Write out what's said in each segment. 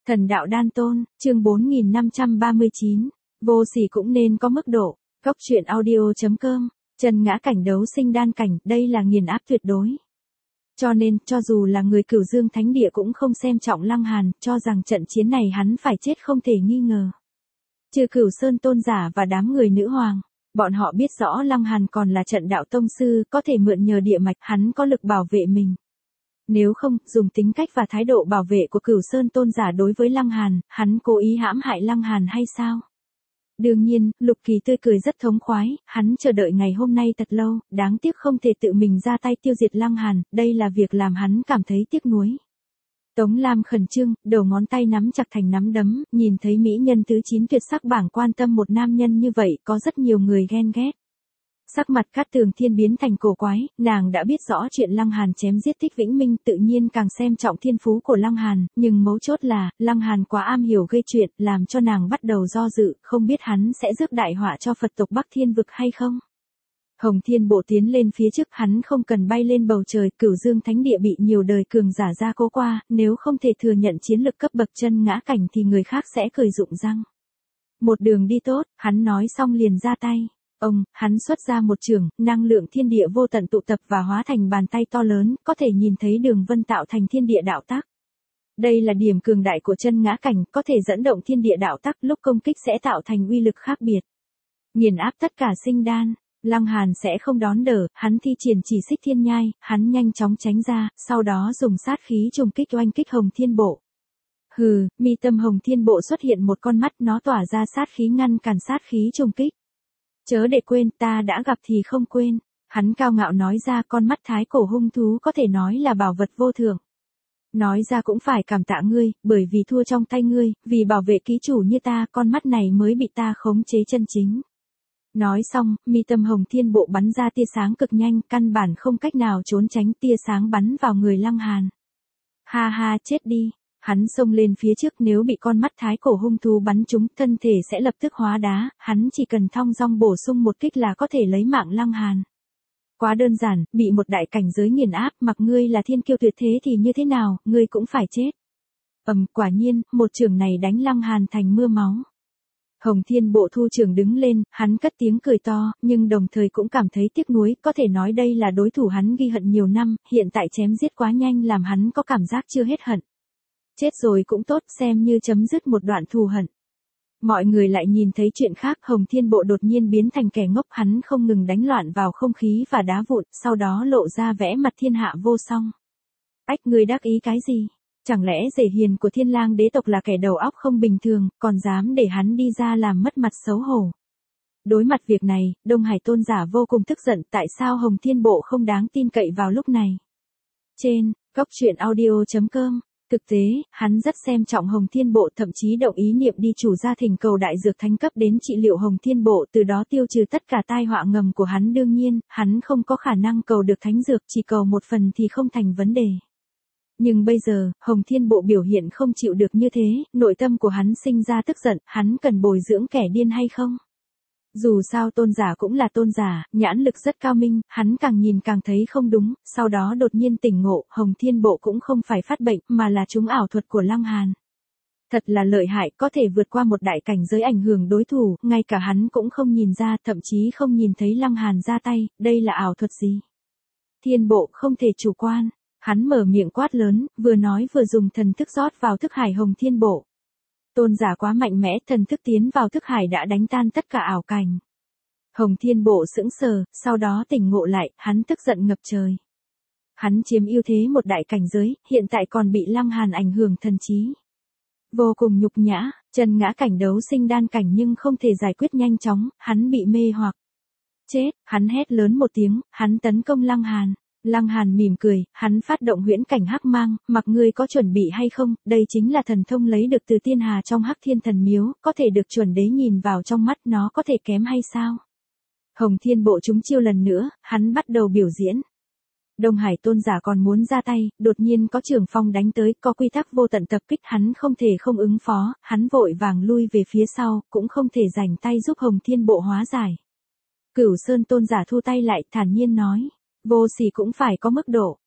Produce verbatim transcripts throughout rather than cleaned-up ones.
Thần đạo đan tôn, chương bốn nghìn năm trăm ba mươi chín, vô sỉ cũng nên có mức độ. Cốc truyện audio.com, chân ngã cảnh đấu sinh đan cảnh, đây là nghiền áp tuyệt đối. Cho nên, cho dù là người Cửu Dương Thánh Địa cũng không xem trọng Lăng Hàn, cho rằng trận chiến này hắn phải chết không thể nghi ngờ. Trừ Cửu Sơn tôn giả và đám người nữ hoàng, bọn họ biết rõ Lăng Hàn còn là trận đạo tông sư, có thể mượn nhờ địa mạch, hắn có lực bảo vệ mình. Nếu không, dùng tính cách và thái độ bảo vệ của Cửu Sơn tôn giả đối với Lăng Hàn, hắn cố ý hãm hại Lăng Hàn hay sao? Đương nhiên, Lục Kỳ tươi cười rất thống khoái, hắn chờ đợi ngày hôm nay thật lâu, đáng tiếc không thể tự mình ra tay tiêu diệt Lăng Hàn, đây là việc làm hắn cảm thấy tiếc nuối. Tống Lam khẩn trương, đầu ngón tay nắm chặt thành nắm đấm, nhìn thấy mỹ nhân thứ chín tuyệt sắc bảng quan tâm một nam nhân như vậy, có rất nhiều người ghen ghét. Sắc mặt Cát Tường Thiên biến thành cổ quái, nàng đã biết rõ chuyện Lăng Hàn chém giết Thích Vĩnh Minh, tự nhiên càng xem trọng thiên phú của Lăng Hàn, nhưng mấu chốt là, Lăng Hàn quá am hiểu gây chuyện, làm cho nàng bắt đầu do dự, không biết hắn sẽ rước đại họa cho Phật tộc Bắc Thiên vực hay không. Hồng Thiên Bộ tiến lên phía trước, hắn không cần bay lên bầu trời, Cửu Dương Thánh Địa bị nhiều đời cường giả gia cố qua, nếu không thể thừa nhận chiến lực cấp bậc chân ngã cảnh thì người khác sẽ cười rụng răng. Một đường đi tốt, hắn nói xong liền ra tay. Ông, hắn xuất ra một trường, năng lượng thiên địa vô tận tụ tập và hóa thành bàn tay to lớn, có thể nhìn thấy đường vân tạo thành thiên địa đạo tắc. Đây là điểm cường đại của chân ngã cảnh, có thể dẫn động thiên địa đạo tắc, lúc công kích sẽ tạo thành uy lực khác biệt. Nghiền áp tất cả sinh đan, Lăng Hàn sẽ không đón đỡ, hắn thi triển chỉ xích thiên nhai, hắn nhanh chóng tránh ra, sau đó dùng sát khí trùng kích oanh kích Hồng Thiên Bộ. Hừ, mi tâm Hồng Thiên Bộ xuất hiện một con mắt, nó tỏa ra sát khí ngăn cản sát khí trùng kích. Chớ để quên, ta đã gặp thì không quên. Hắn cao ngạo nói ra, con mắt thái cổ hung thú có thể nói là bảo vật vô thượng. Nói ra cũng phải cảm tạ ngươi, bởi vì thua trong tay ngươi, vì bảo vệ ký chủ như ta, con mắt này mới bị ta khống chế chân chính. Nói xong, mi tâm Hồng Thiên Bộ bắn ra tia sáng cực nhanh, căn bản không cách nào trốn tránh, tia sáng bắn vào người Lăng Hàn. Ha ha, chết đi. Hắn xông lên phía trước, nếu bị con mắt thái cổ hung thú bắn trúng, thân thể sẽ lập tức hóa đá, hắn chỉ cần thong dong bổ sung một kích là có thể lấy mạng Lăng Hàn. Quá đơn giản, bị một đại cảnh giới nghiền áp, mặc ngươi là thiên kiêu tuyệt thế thì như thế nào, ngươi cũng phải chết. Ầm, quả nhiên, một chưởng này đánh Lăng Hàn thành mưa máu. Hồng Thiên Bộ thu trường đứng lên, hắn cất tiếng cười to, nhưng đồng thời cũng cảm thấy tiếc nuối, có thể nói đây là đối thủ hắn ghi hận nhiều năm, hiện tại chém giết quá nhanh làm hắn có cảm giác chưa hết hận. Chết rồi cũng tốt, xem như chấm dứt một đoạn thù hận. Mọi người lại nhìn thấy chuyện khác, Hồng Thiên Bộ đột nhiên biến thành kẻ ngốc, hắn không ngừng đánh loạn vào không khí và đá vụn, sau đó lộ ra vẽ mặt thiên hạ vô song. Ách, người đắc ý cái gì? Chẳng lẽ rể hiền của Thiên Lang đế tộc là kẻ đầu óc không bình thường, còn dám để hắn đi ra làm mất mặt xấu hổ? Đối mặt việc này, Đông Hải tôn giả vô cùng tức giận, tại sao Hồng Thiên Bộ không đáng tin cậy vào lúc này? Trên, cốc truyện audio.com. Thực tế, hắn rất xem trọng Hồng Thiên Bộ, thậm chí động ý niệm đi chủ gia thỉnh cầu đại dược thánh cấp đến trị liệu Hồng Thiên Bộ, từ đó tiêu trừ tất cả tai họa ngầm của hắn. Đương nhiên, hắn không có khả năng cầu được thánh dược, chỉ cầu một phần thì không thành vấn đề. Nhưng bây giờ, Hồng Thiên Bộ biểu hiện không chịu được như thế, nội tâm của hắn sinh ra tức giận, hắn cần bồi dưỡng kẻ điên hay không? Dù sao tôn giả cũng là tôn giả, nhãn lực rất cao minh, hắn càng nhìn càng thấy không đúng, sau đó đột nhiên tỉnh ngộ, Hồng Thiên Bộ cũng không phải phát bệnh, mà là trúng ảo thuật của Lăng Hàn. Thật là lợi hại, có thể vượt qua một đại cảnh giới ảnh hưởng đối thủ, ngay cả hắn cũng không nhìn ra, thậm chí không nhìn thấy Lăng Hàn ra tay, đây là ảo thuật gì? Thiên Bộ không thể chủ quan, hắn mở miệng quát lớn, vừa nói vừa dùng thần thức rót vào thức hải Hồng Thiên Bộ. Tôn giả quá mạnh mẽ, thần thức tiến vào thức hải đã đánh tan tất cả ảo cảnh. Hồng Thiên Bộ sững sờ, sau đó tỉnh ngộ lại, hắn tức giận ngập trời. Hắn chiếm ưu thế một đại cảnh giới, hiện tại còn bị Lăng Hàn ảnh hưởng thần trí. Vô cùng nhục nhã, chân ngã cảnh đấu sinh đan cảnh nhưng không thể giải quyết nhanh chóng, hắn bị mê hoặc. Chết, hắn hét lớn một tiếng, hắn tấn công Lăng Hàn. Lăng Hàn mỉm cười, hắn phát động huyễn cảnh hắc mang, mặc ngươi có chuẩn bị hay không, đây chính là thần thông lấy được từ tiên hà trong Hắc Thiên Thần Miếu, có thể được chuẩn đế nhìn vào trong mắt, nó có thể kém hay sao? Hồng Thiên Bộ trúng chiêu lần nữa, hắn bắt đầu biểu diễn. Đông Hải tôn giả còn muốn ra tay, đột nhiên có trường phong đánh tới, có quy tắc vô tận tập kích, hắn không thể không ứng phó, hắn vội vàng lui về phía sau, cũng không thể rảnh tay giúp Hồng Thiên Bộ hóa giải. Cửu Sơn tôn giả thu tay lại, thản nhiên nói. Vô sỉ cũng phải có mức độ.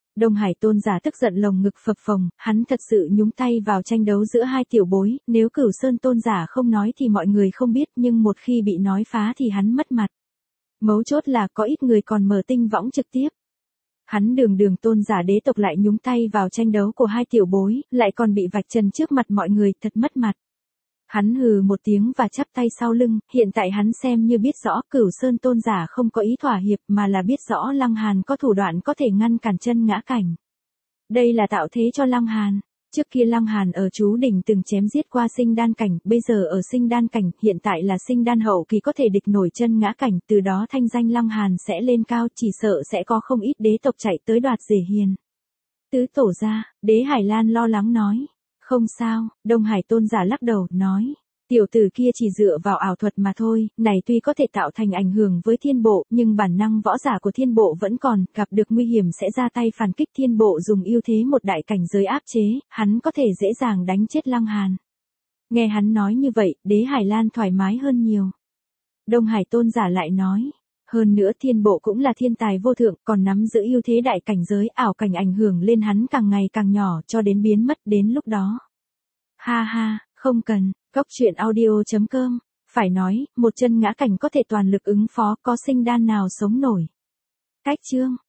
Đông Hải tôn giả tức giận lồng ngực phập phồng, hắn thật sự nhúng tay vào tranh đấu giữa hai tiểu bối, nếu Cửu Sơn tôn giả không nói thì mọi người không biết, nhưng một khi bị nói phá thì hắn mất mặt. Mấu chốt là có ít người còn mở tinh võng trực tiếp. Hắn đường đường tôn giả đế tộc lại nhúng tay vào tranh đấu của hai tiểu bối, lại còn bị vạch trần trước mặt mọi người, thật mất mặt. Hắn hừ một tiếng và chắp tay sau lưng, hiện tại hắn xem như biết rõ Cửu Sơn tôn giả không có ý thỏa hiệp mà là biết rõ Lăng Hàn có thủ đoạn có thể ngăn cản chân ngã cảnh. Đây là tạo thế cho Lăng Hàn. Trước kia Lăng Hàn ở chú đỉnh từng chém giết qua sinh đan cảnh, bây giờ ở sinh đan cảnh, hiện tại là sinh đan hậu kỳ có thể địch nổi chân ngã cảnh, từ đó thanh danh Lăng Hàn sẽ lên cao, chỉ sợ sẽ có không ít đế tộc chạy tới đoạt rể hiền. Tứ tổ ra, Đế Hải Lan lo lắng nói. Không sao, Đông Hải tôn giả lắc đầu, nói. Tiểu tử kia chỉ dựa vào ảo thuật mà thôi, này tuy có thể tạo thành ảnh hưởng với thiên bộ, nhưng bản năng võ giả của thiên bộ vẫn còn, gặp được nguy hiểm sẽ ra tay phản kích, thiên bộ dùng ưu thế một đại cảnh giới áp chế, hắn có thể dễ dàng đánh chết Lăng Hàn. Nghe hắn nói như vậy, Đế Hải Lan thoải mái hơn nhiều. Đông Hải tôn giả lại nói. Hơn nữa thiên bộ cũng là thiên tài vô thượng, còn nắm giữ ưu thế đại cảnh giới, ảo cảnh ảnh hưởng lên hắn càng ngày càng nhỏ cho đến biến mất, đến lúc đó. Ha ha, không cần, Cốc truyện audio chấm com, phải nói, một chân ngã cảnh có thể toàn lực ứng phó, có sinh đan nào sống nổi. Cách chương